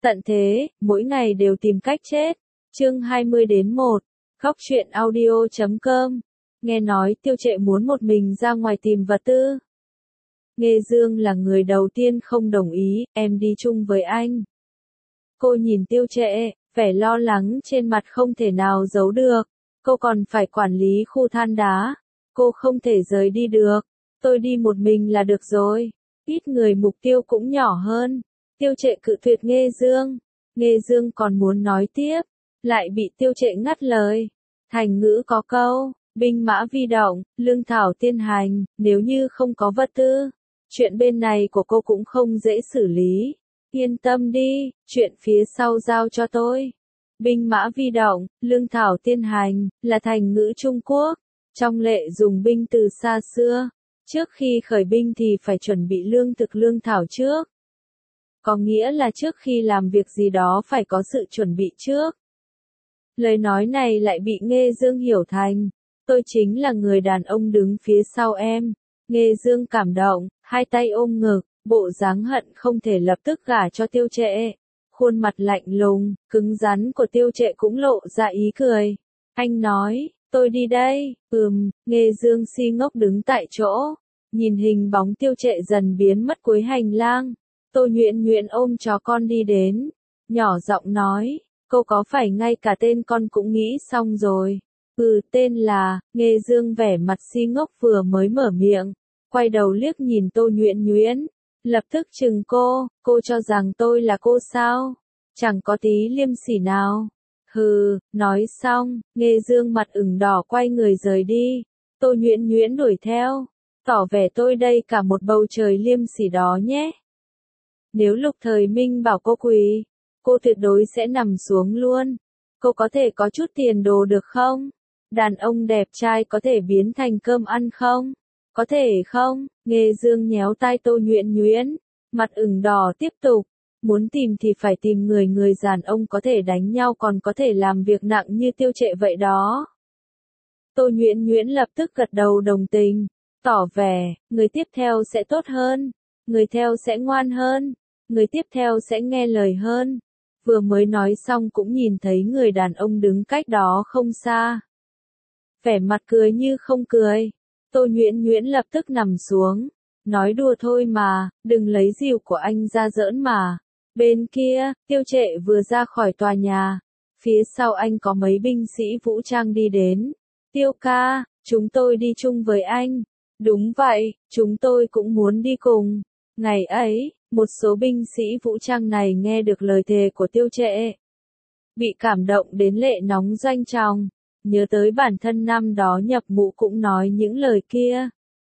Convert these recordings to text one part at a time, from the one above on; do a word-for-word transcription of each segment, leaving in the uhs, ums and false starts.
Tận thế, mỗi ngày đều tìm cách chết. Chương hai mươi đến một. Góc truyện audio chấm com. Nghe nói Tiêu Trệ muốn một mình ra ngoài tìm vật tư. Nghê Dương là người đầu tiên không đồng ý, em đi chung với anh. Cô nhìn Tiêu Trệ, vẻ lo lắng trên mặt không thể nào giấu được. Cô còn phải quản lý khu than đá. Cô không thể rời đi được. Tôi đi một mình là được rồi. Ít người mục tiêu cũng nhỏ hơn. Tiêu Trệ cự tuyệt Nghê Dương. Nghê Dương còn muốn nói tiếp, lại bị Tiêu Trệ ngắt lời. Thành ngữ có câu, binh mã vi động, lương thảo tiên hành, nếu như không có vật tư, chuyện bên này của cô cũng không dễ xử lý. Yên tâm đi, chuyện phía sau giao cho tôi. Binh mã vi động, lương thảo tiên hành, là thành ngữ Trung Quốc. Trong lệ dùng binh từ xa xưa. Trước khi khởi binh thì phải chuẩn bị lương thực lương thảo trước. Có nghĩa là trước khi làm việc gì đó phải có sự chuẩn bị trước. Lời nói này lại bị Nghê Dương hiểu thành, tôi chính là người đàn ông đứng phía sau em. Nghê Dương cảm động, hai tay ôm ngực, bộ dáng hận không thể lập tức gả cho Tiêu Trệ. Khuôn mặt lạnh lùng, cứng rắn của Tiêu Trệ cũng lộ ra ý cười. Anh nói, tôi đi đây, ừm, Nghê Dương si ngốc đứng tại chỗ, nhìn hình bóng Tiêu Trệ dần biến mất cuối hành lang. Tô Nhuyễn Nhuyễn ôm chó con đi đến, nhỏ giọng nói, cô có phải ngay cả tên con cũng nghĩ xong rồi? Ừ, tên là, Nghê Dương vẻ mặt si ngốc vừa mới mở miệng, quay đầu liếc nhìn Tô Nhuyễn Nhuyễn, lập tức chừng cô, cô cho rằng tôi là cô sao? Chẳng có tí liêm sỉ nào. Hừ, nói xong, Nghê Dương mặt ửng đỏ quay người rời đi, Tô Nhuyễn Nhuyễn đuổi theo, tỏ vẻ tôi đây cả một bầu trời liêm sỉ đó nhé. Nếu Lục Thời Minh bảo cô quỳ, cô tuyệt đối sẽ nằm xuống luôn. Cô có thể có chút tiền đồ được không? Đàn ông đẹp trai có thể biến thành cơm ăn không? Có thể không? Nghê Dương nhéo tai Tô Nhuyễn Nhuyễn, mặt ửng đỏ tiếp tục. Muốn tìm thì phải tìm người người đàn ông có thể đánh nhau còn có thể làm việc nặng như Tiêu Trệ vậy đó. Tô Nhuyễn Nhuyễn lập tức gật đầu đồng tình, tỏ vẻ, người tiếp theo sẽ tốt hơn, người theo sẽ ngoan hơn. Người tiếp theo sẽ nghe lời hơn. Vừa mới nói xong cũng nhìn thấy người đàn ông đứng cách đó không xa. Vẻ mặt cười như không cười. Tô Nhuyễn Nhuyễn lập tức nằm xuống. Nói đùa thôi mà, đừng lấy rìu của anh ra giỡn mà. Bên kia, Tiêu Trệ vừa ra khỏi tòa nhà. Phía sau anh có mấy binh sĩ vũ trang đi đến. Tiêu ca, chúng tôi đi chung với anh. Đúng vậy, chúng tôi cũng muốn đi cùng. Ngày ấy, một số binh sĩ vũ trang này nghe được lời thề của Tiêu Trệ, bị cảm động đến lệ nóng doanh tròng, nhớ tới bản thân năm đó nhập ngũ cũng nói những lời kia.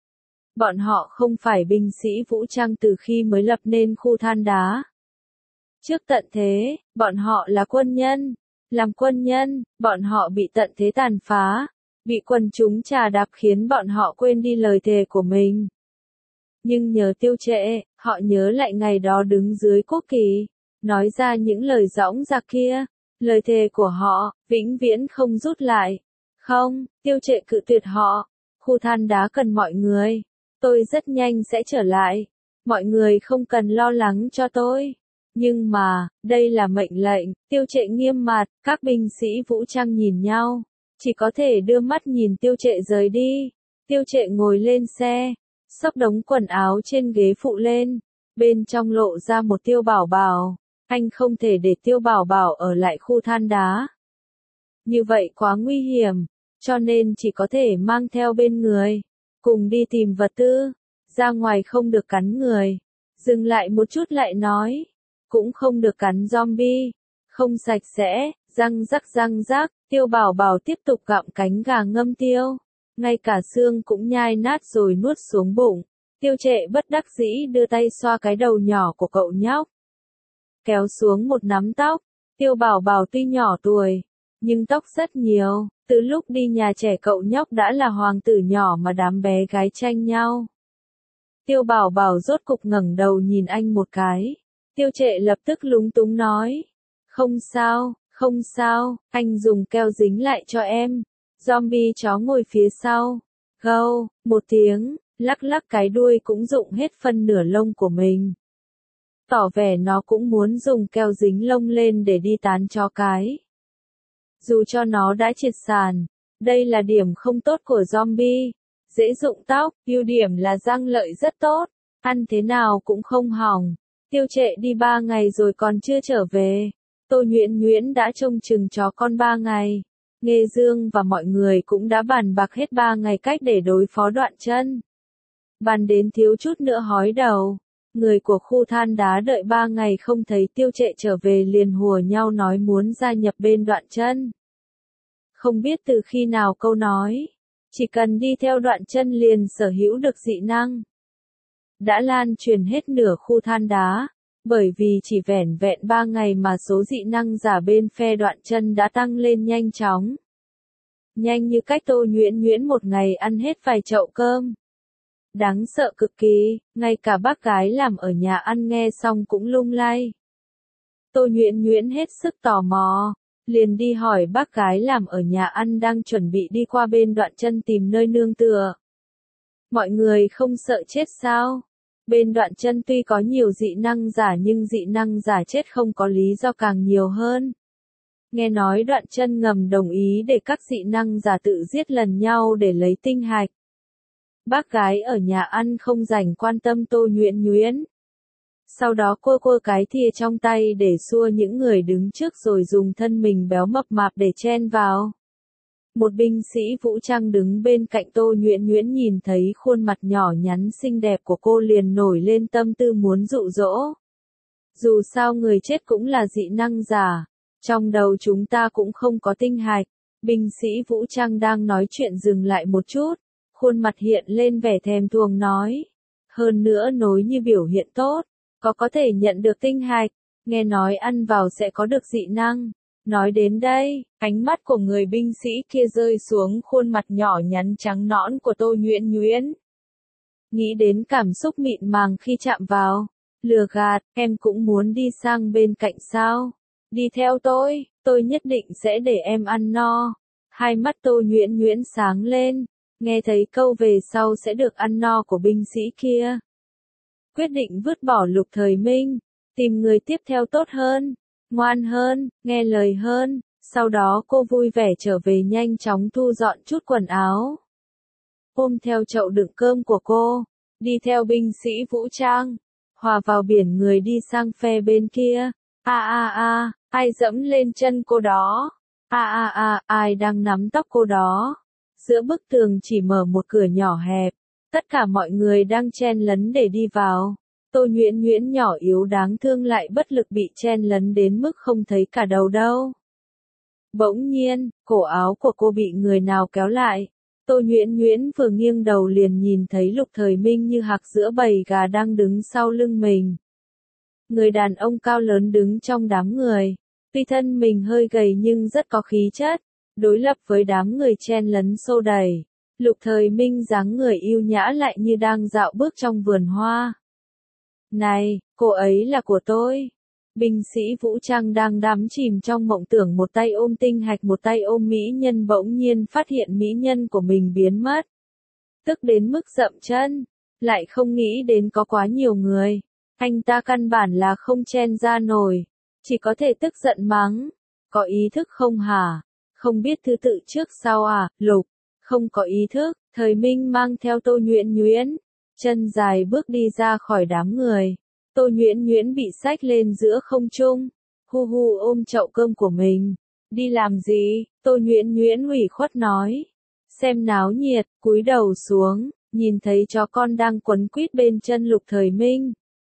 Bọn họ không phải binh sĩ vũ trang từ khi mới lập nên khu than đá. Trước tận thế, bọn họ là quân nhân. Làm quân nhân, bọn họ bị tận thế tàn phá, bị quần chúng trà đạp khiến bọn họ quên đi lời thề của mình. Nhưng nhờ Tiêu Trệ, họ nhớ lại ngày đó đứng dưới quốc kỳ, nói ra những lời dõng dạc kia, lời thề của họ, vĩnh viễn không rút lại. Không, Tiêu Trệ cự tuyệt họ, khu than đá cần mọi người, tôi rất nhanh sẽ trở lại, mọi người không cần lo lắng cho tôi. Nhưng mà, đây là mệnh lệnh, Tiêu Trệ nghiêm mặt, các binh sĩ vũ trang nhìn nhau, chỉ có thể đưa mắt nhìn Tiêu Trệ rời đi. Tiêu Trệ ngồi lên xe, xốc đống quần áo trên ghế phụ lên, bên trong lộ ra một Tiêu Bảo Bảo, anh không thể để Tiêu Bảo Bảo ở lại khu than đá. Như vậy quá nguy hiểm, cho nên chỉ có thể mang theo bên người, cùng đi tìm vật tư, ra ngoài không được cắn người, dừng lại một chút lại nói, cũng không được cắn zombie, không sạch sẽ, răng rắc răng rắc, Tiêu Bảo Bảo tiếp tục gặm cánh gà ngâm tiêu. Ngay cả xương cũng nhai nát rồi nuốt xuống bụng. Tiêu Trệ bất đắc dĩ đưa tay xoa cái đầu nhỏ của cậu nhóc, kéo xuống một nắm tóc. Tiêu Bảo Bảo tuy nhỏ tuổi, nhưng tóc rất nhiều. Từ lúc đi nhà trẻ cậu nhóc đã là hoàng tử nhỏ mà đám bé gái tranh nhau. Tiêu Bảo Bảo rốt cục ngẩng đầu nhìn anh một cái. Tiêu Trệ lập tức lúng túng nói, không sao, không sao, anh dùng keo dính lại cho em. Zombie chó ngồi phía sau, gâu, một tiếng, lắc lắc cái đuôi cũng rụng hết phân nửa lông của mình. tỏ vẻ nó cũng muốn dùng keo dính lông lên để đi tán chó cái. Dù cho nó đã triệt sàn, đây là điểm không tốt của zombie. Dễ rụng tóc, ưu điểm là răng lợi rất tốt, ăn thế nào cũng không hỏng. Tiêu Trệ đi ba ngày rồi còn chưa trở về. Tô Nhuyễn Nhuyễn đã trông chừng chó con ba ngày. Nghê Dương và mọi người cũng đã bàn bạc hết ba ngày cách để đối phó Đoạn Chân. Bàn đến thiếu chút nữa hói đầu. Người của khu than đá đợi ba ngày không thấy Tiêu Trệ trở về liền hùa nhau nói muốn gia nhập bên Đoạn Chân. Không biết từ khi nào câu nói, chỉ cần đi theo Đoạn Chân liền sở hữu được dị năng, đã lan truyền hết nửa khu than đá, bởi vì chỉ vẻn vẹn ba ngày mà số dị năng giả bên phe Đoạn Chân đã tăng lên nhanh chóng. Nhanh như cách Tô Nhuyễn Nhuyễn một ngày ăn hết vài chậu cơm. Đáng sợ cực kỳ, ngay cả bác gái làm ở nhà ăn nghe xong cũng lung lay. Tô Nhuyễn Nhuyễn hết sức tò mò, liền đi hỏi bác gái làm ở nhà ăn đang chuẩn bị đi qua bên Đoạn Chân tìm nơi nương tựa. Mọi người không sợ chết sao? Bên Đoạn Chân tuy có nhiều dị năng giả nhưng dị năng giả chết không có lý do càng nhiều hơn. Nghe nói Đoạn Chân ngầm đồng ý để các dị năng giả tự giết lần nhau để lấy tinh hạch. Bác gái ở nhà ăn không rảnh quan tâm Tô Nhuyễn Nhuyễn. Sau đó cô cô cái thìa trong tay để xua những người đứng trước rồi dùng thân mình béo mập mạp để chen vào. Một binh sĩ vũ trang đứng bên cạnh Tô Nhuyễn Nhuyễn nhìn thấy khuôn mặt nhỏ nhắn xinh đẹp của cô liền nổi lên tâm tư muốn dụ dỗ. Dù sao người chết cũng là dị năng giả, trong đầu chúng ta cũng không có tinh hạch. Binh sĩ vũ trang đang nói chuyện dừng lại một chút, khuôn mặt hiện lên vẻ thèm thuồng nói. Hơn nữa nối như biểu hiện tốt, có có thể nhận được tinh hạch, nghe nói ăn vào sẽ có được dị năng. Nói đến đây, ánh mắt của người binh sĩ kia rơi xuống khuôn mặt nhỏ nhắn trắng nõn của Tô Nhuyễn Nhuyễn. Nghĩ đến cảm xúc mịn màng khi chạm vào, lừa gạt, em cũng muốn đi sang bên cạnh sao? Đi theo tôi, tôi nhất định sẽ để em ăn no. Hai mắt Tô Nhuyễn Nhuyễn sáng lên, nghe thấy câu về sau sẽ được ăn no của binh sĩ kia. Quyết định vứt bỏ Lục Thời Minh, tìm người tiếp theo tốt hơn, ngoan hơn, nghe lời hơn. Sau đó cô vui vẻ trở về nhanh chóng thu dọn chút quần áo. Ôm theo chậu đựng cơm của cô, đi theo binh sĩ vũ trang, hòa vào biển người đi sang phe bên kia. A a a, ai dẫm lên chân cô đó? A a a, ai đang nắm tóc cô đó? Giữa bức tường chỉ mở một cửa nhỏ hẹp, tất cả mọi người đang chen lấn để đi vào. Tô Nhuyễn Nhuyễn nhỏ yếu đáng thương lại bất lực bị chen lấn đến mức không thấy cả đầu đâu. Bỗng nhiên, cổ áo của cô bị người nào kéo lại. Tô Nhuyễn Nhuyễn vừa nghiêng đầu liền nhìn thấy Lục Thời Minh như hạc giữa bầy gà đang đứng sau lưng mình. Người đàn ông cao lớn đứng trong đám người, tuy thân mình hơi gầy nhưng rất có khí chất, đối lập với đám người chen lấn xô đẩy. Lục Thời Minh dáng người yêu nhã lại như đang dạo bước trong vườn hoa. Này, cô ấy là của tôi. Binh sĩ vũ trang đang đắm chìm trong mộng tưởng một tay ôm tinh hạch một tay ôm mỹ nhân bỗng nhiên phát hiện mỹ nhân của mình biến mất. Tức đến mức dậm chân, lại không nghĩ đến có quá nhiều người. Anh ta căn bản là không chen ra nổi, chỉ có thể tức giận mắng. Có ý thức không hả? Không biết thứ tự trước sau à, Lục? Không có ý thức, Thời Minh mang theo Tô Nhuyễn Nhuyễn, chân dài bước đi ra khỏi đám người. Tô Nhuyễn Nhuyễn bị xách lên giữa không trung, hu hu ôm chậu cơm của mình. Đi làm gì? Tô Nhuyễn Nhuyễn ủy khuất nói. Xem náo nhiệt, cúi đầu xuống, nhìn thấy chó con đang quấn quýt bên chân Lục Thời Minh.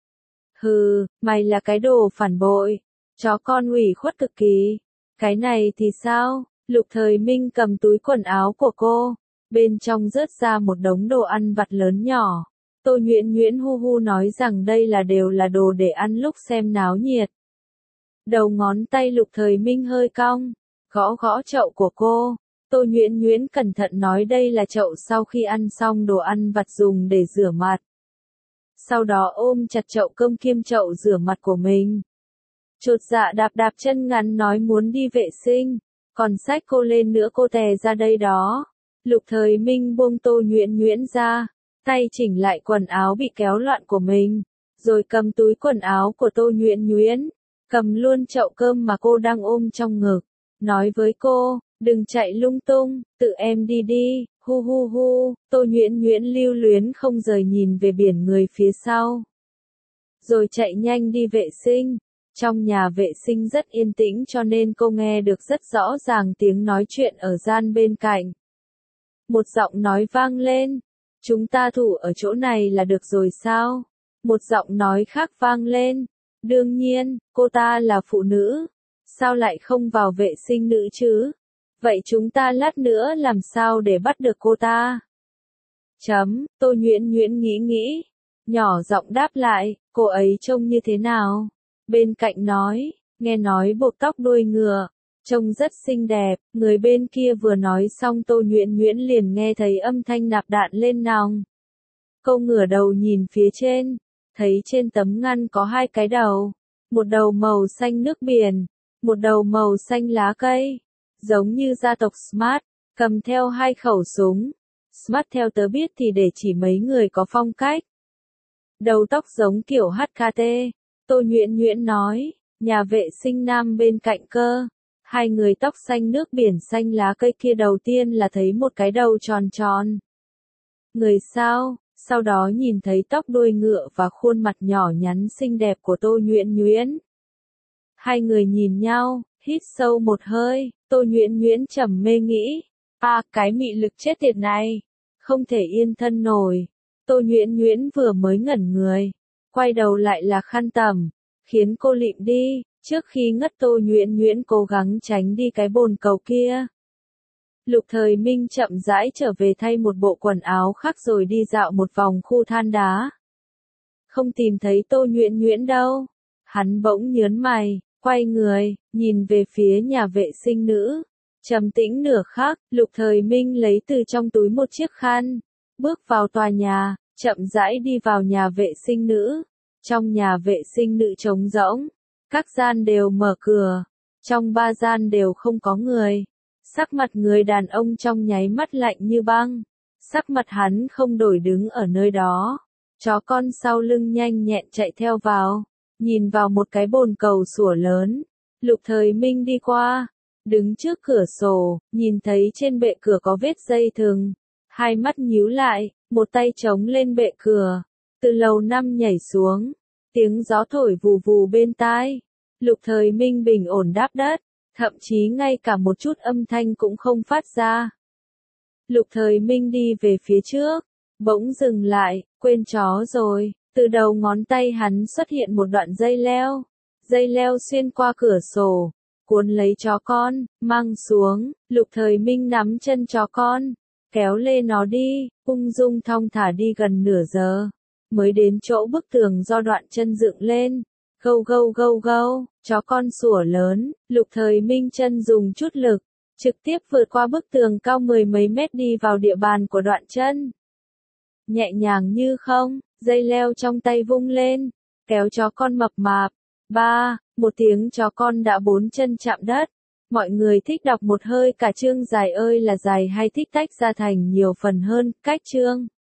Hừ, mày là cái đồ phản bội. Chó con ủy khuất cực kỳ. Cái này thì sao? Lục Thời Minh cầm túi quần áo của cô, bên trong rớt ra một đống đồ ăn vặt lớn nhỏ. Tô Nhuyễn Nhuyễn hu hu nói rằng đây là đều là đồ để ăn lúc xem náo nhiệt. Đầu ngón tay Lục Thời Minh hơi cong, gõ gõ chậu của cô. Tô Nhuyễn Nhuyễn cẩn thận nói đây là chậu sau khi ăn xong đồ ăn vặt dùng để rửa mặt. Sau đó ôm chặt chậu cơm kiêm chậu rửa mặt của mình. Chột dạ đạp đạp chân ngắn nói muốn đi vệ sinh, còn xách cô lên nữa cô tè ra đây đó. Lục Thời Minh buông Tô Nhuyễn Nhuyễn ra, tay chỉnh lại quần áo bị kéo loạn của mình, rồi cầm túi quần áo của Tô Nhuyễn Nhuyễn, cầm luôn chậu cơm mà cô đang ôm trong ngực, nói với cô, đừng chạy lung tung, tự em đi đi, hu hu hu, Tô Nhuyễn Nhuyễn lưu luyến không rời nhìn về biển người phía sau. Rồi chạy nhanh đi vệ sinh. Trong nhà vệ sinh rất yên tĩnh cho nên cô nghe được rất rõ ràng tiếng nói chuyện ở gian bên cạnh. Một giọng nói vang lên, chúng ta thủ ở chỗ này là được rồi sao? Một giọng nói khác vang lên, đương nhiên, cô ta là phụ nữ, sao lại không vào vệ sinh nữ chứ? Vậy chúng ta lát nữa làm sao để bắt được cô ta? Chấm, Tô Nhuyễn Nhuyễn nghĩ nghĩ, nhỏ giọng đáp lại, cô ấy trông như thế nào? Bên cạnh nói, nghe nói buộc tóc đuôi ngựa, trông rất xinh đẹp, người bên kia vừa nói xong Tô Nhuyễn Nhuyễn liền nghe thấy âm thanh nạp đạn lên nòng. Cô ngửa đầu nhìn phía trên, thấy trên tấm ngăn có hai cái đầu, một đầu màu xanh nước biển, một đầu màu xanh lá cây, giống như gia tộc Smart, cầm theo hai khẩu súng. Smart theo tớ biết thì để chỉ mấy người có phong cách. Đầu tóc giống kiểu hát ca tê. Tô Nhuyễn Nhuyễn nói, nhà vệ sinh nam bên cạnh cơ. Hai người tóc xanh nước biển xanh lá cây kia đầu tiên là thấy một cái đầu tròn tròn. Người sao, sau đó nhìn thấy tóc đuôi ngựa và khuôn mặt nhỏ nhắn xinh đẹp của Tô Nhuyễn Nhuyễn. Hai người nhìn nhau, hít sâu một hơi, Tô Nhuyễn Nhuyễn trầm mê nghĩ, à cái mị lực chết tiệt này, không thể yên thân nổi. Tô Nhuyễn Nhuyễn vừa mới ngẩn người, quay đầu lại là khăn tẩm, khiến cô lịm đi, trước khi ngất Tô Nhuyễn Nhuyễn cố gắng tránh đi cái bồn cầu kia. Lục Thời Minh chậm rãi trở về thay một bộ quần áo khác rồi đi dạo một vòng khu than đá. Không tìm thấy Tô Nhuyễn Nhuyễn đâu. Hắn bỗng nhớn mày, quay người, nhìn về phía nhà vệ sinh nữ. Trầm tĩnh nửa khắc, Lục Thời Minh lấy từ trong túi một chiếc khăn, bước vào tòa nhà, chậm rãi đi vào nhà vệ sinh nữ. Trong nhà vệ sinh nữ trống rỗng, các gian đều mở cửa, trong ba gian đều không có người. Sắc mặt người đàn ông trong nháy mắt lạnh như băng, sắc mặt hắn không đổi đứng ở nơi đó. Chó con sau lưng nhanh nhẹn chạy theo vào, nhìn vào một cái bồn cầu sủa lớn. Lục Thời Minh đi qua, đứng trước cửa sổ, nhìn thấy trên bệ cửa có vết dây thừng, hai mắt nhíu lại, một tay chống lên bệ cửa, từ lầu năm nhảy xuống, tiếng gió thổi vù vù bên tai. Lục Thời Minh bình ổn đáp đất, thậm chí ngay cả một chút âm thanh cũng không phát ra. Lục Thời Minh đi về phía trước, bỗng dừng lại, quên chó rồi, từ đầu ngón tay hắn xuất hiện một đoạn dây leo, dây leo xuyên qua cửa sổ, cuốn lấy chó con, mang xuống. Lục Thời Minh nắm chân chó con, kéo lê nó đi, ung dung thong thả đi gần nửa giờ, mới đến chỗ bức tường do đoạn chân dựng lên. Gâu gâu gâu gâu, chó con sủa lớn, Lục Thời Minh chân dùng chút lực, trực tiếp vượt qua bức tường cao mười mấy mét đi vào địa bàn của đoạn chân. Nhẹ nhàng như không, dây leo trong tay vung lên, kéo chó con mập mạp. Ba, một tiếng chó con đã bốn chân chạm đất. Mọi người thích đọc một hơi cả chương dài ơi là dài hay thích tách ra thành nhiều phần hơn, cách chương.